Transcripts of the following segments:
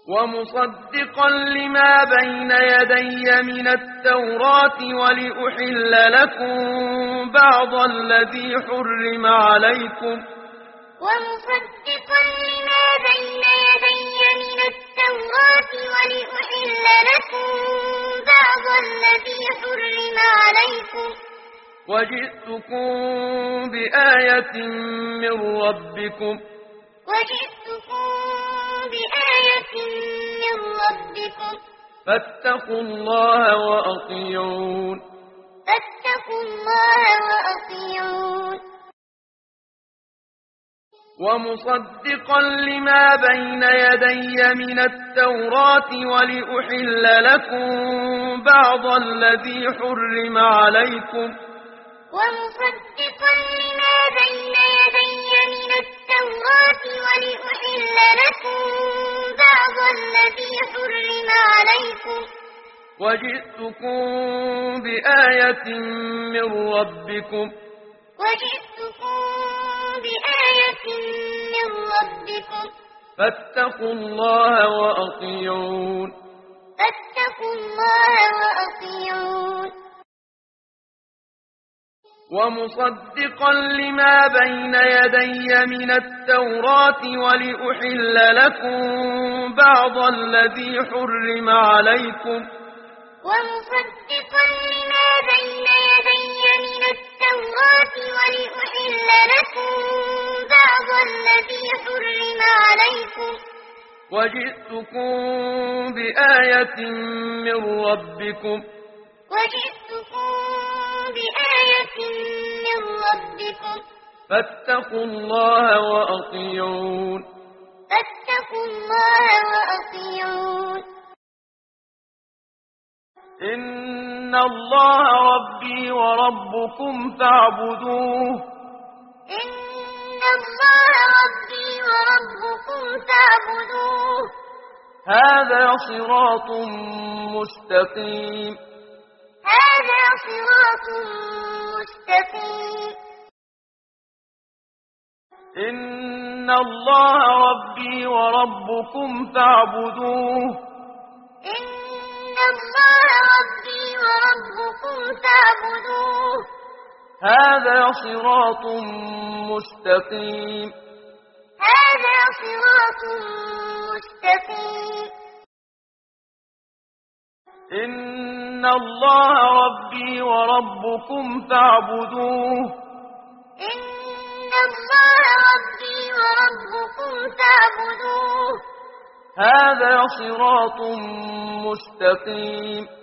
ومصدقا لما بين يدي من التوراة ولأحل لكم بعض الذي حرم عليكم ومصدقا لما بين يدي من التوراة ولأحل لكم بعض الذي حرم عليكم وجئتكم بآية من ربكم فاتقوا الله وأطيعون ومصدقا لما بين يدي من التوراة ولأحل لكم بعض الذي حرم عليكم ومصدقا لما بين يدي من التوراة ولأحل لكم بعض الذي حرم عليكم وجئتكم بآية من ربكم فاتقوا الله وأطيعون ومصدقا لما بين يدي من التوراة ولأحل لكم بعض الذي حرم عليكم ومصدقا لما بين يدي من التوراة ولأحل لكم بعض الذي حرم عليكم وجئتكم بآية من ربكم فاتقوا الله وأطيعون إن الله ربي وربكم فاعبدوه هذا صراط مستقيم إن الله ربي وربكم فاعبدوه هذا صراط مستقيم إن الله ربي وربكم فاعبدوه هذا صراط مستقيم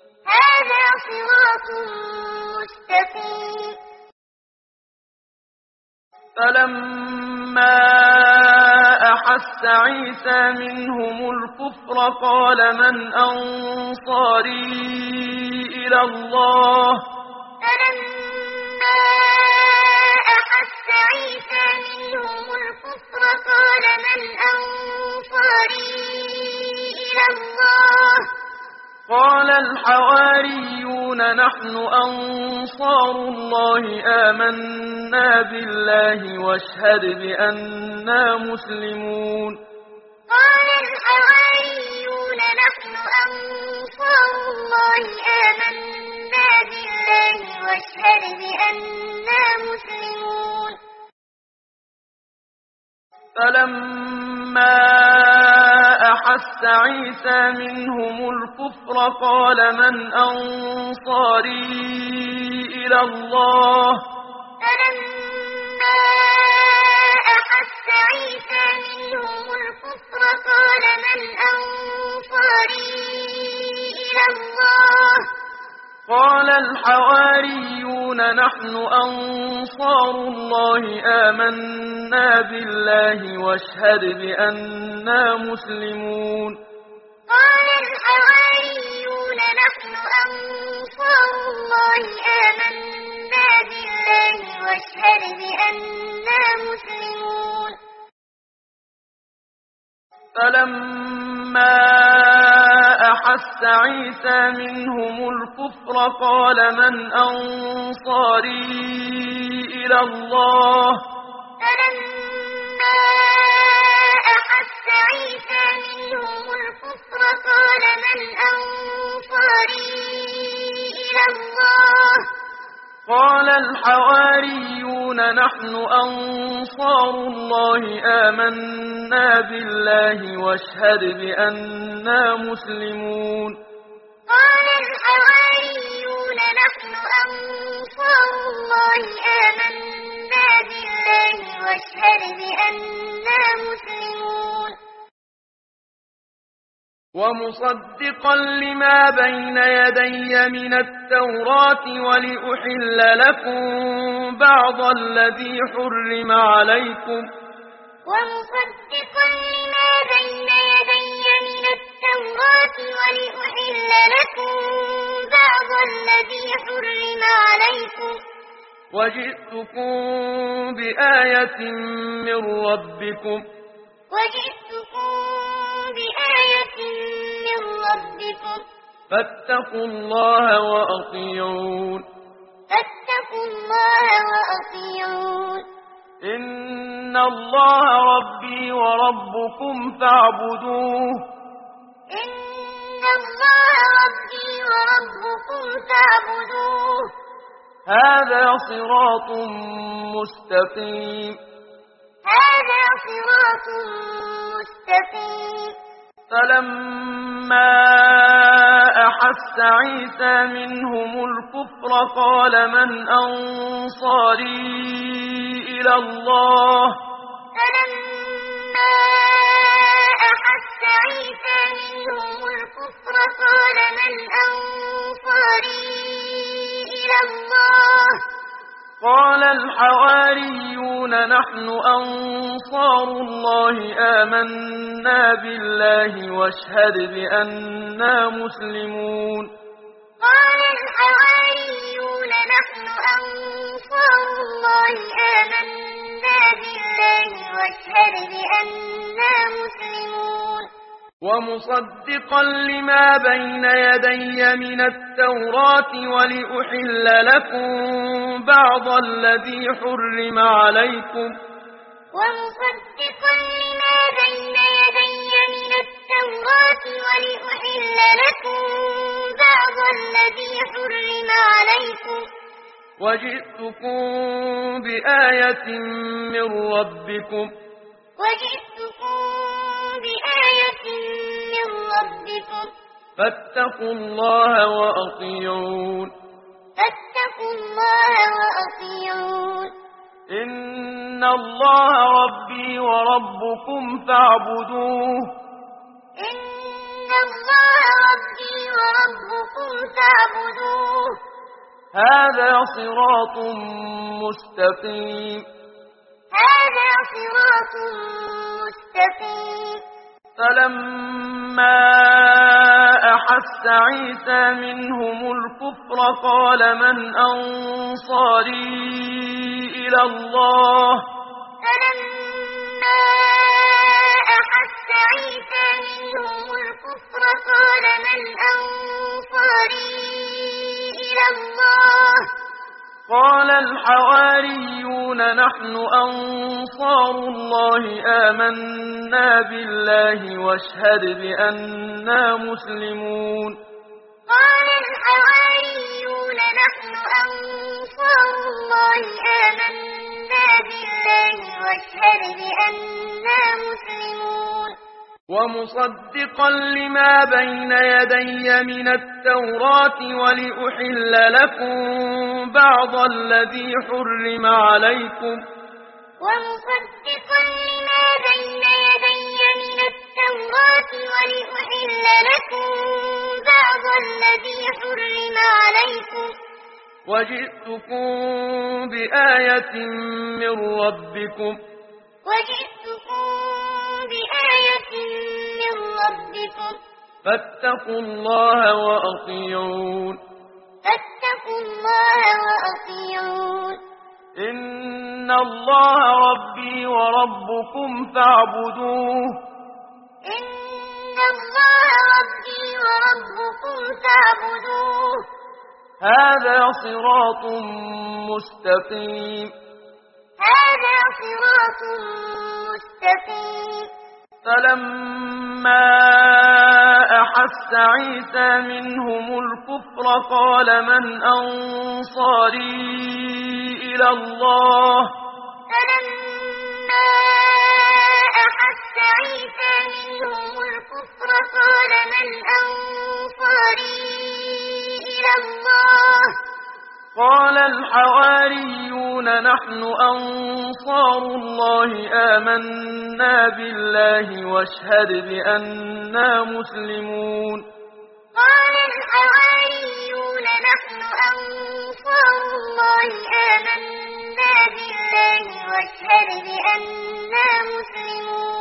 فلما أحس عيسى منهم الكفر قال من أنصاري إلى الله فلما أحس عيسى منهم الكفر قال من أنصاري إلى الله قال الحواريون نحن أنصار الله آمنا بالله واشهد بأننا مسلمون قال الحواريون نحن أنصار الله آمنا بالله واشهد بأننا مسلمون فلما أحس عيسى منهم الكفر قال من أنصاري إلى الله فلما أحس عيسى منهم الكفر قال من أنصاري إلى الله قال الحواريون نحن أنصار الله آمنا بالله واشهد بأننا مسلمون قال الحواريون نحن أنصار الله آمنا بالله واشهد بأننا مسلمون فلما أحس عيسى منهم الكفر قال من أنصاري إلى الله فلما أحس عيسى منهم قال من أنصاري إلى الله قال الحواريون نحن أنصار الله آمنا بالله واشهد بأننا مسلمون قال الحواريون نحن أنصار الله آمنا بالله واشهد بأننا مسلمون ومصدقا لما بين يدي من التوراة ولأحل لكم بعض الذي حرم عليكم ومصدقا لما بين يدي من التوراة ولأحل لكم بعض الذي حرم عليكم وجئتكم بآية من ربكم فاتقوا الله وأطيعون إن الله ربي وربكم فاعبدوه هذا صراط مستقيم فلما أحس عيسى منهم الكفر قال من أنصاري إلى الله فلما أحس عيسى منهم الكفر قال من أنصاري إلى الله قال الحواريون نحن أنصار الله آمنا بالله واشهد بأننا مسلمون قال الحواريون نحن أنصار الله آمنا بالله واشهد بأننا مسلمون ومصدقا لما بين يدي من التوراة ولأحل لكم بعض الذي حرم عليكم ومصدقا لما بين يدي من التوراة ولأحل لكم بعض الذي حرم عليكم وجئتكم بآية من ربكم فاتقوا الله وأطيعون إن الله ربي وربكم فاعبدوه هذا صراط مستقيم فلما أحس عيسى منهم الكفر قال من أنصاري إلى الله فلما أحس عيسى منهم الكفر قال من أنصاري إلى الله قال الحواريون نحن أنصار الله آمنا بالله واشهد بأننا مسلمون قال الحواريون نحن أنصار الله آمنا بالله واشهد بأننا مسلمون ومصدقا لما بين يدي من التوراة ولأحل لكم بعض الذي حرم عليكم ومصدقا لما بين يدي من التوراة ولأحل لكم بعض الذي حرم عليكم وجئتكم بآية من ربكم فاتقوا الله وأطيعون إن الله ربي وربكم فاعبدوه هذا صراط مستقيم فلما أحس أحس عيسى منهم الكفر قال من أنصاري إلى الله فلما أحس عيسى منهم الكفر قال من أنصاري إلى الله قال الحواريون نحن أنصار الله آمنا بالله واشهد بأننا مسلمون قال الحواريون نحن أنصار الله آمنا بالله واشهد بأننا مسلمون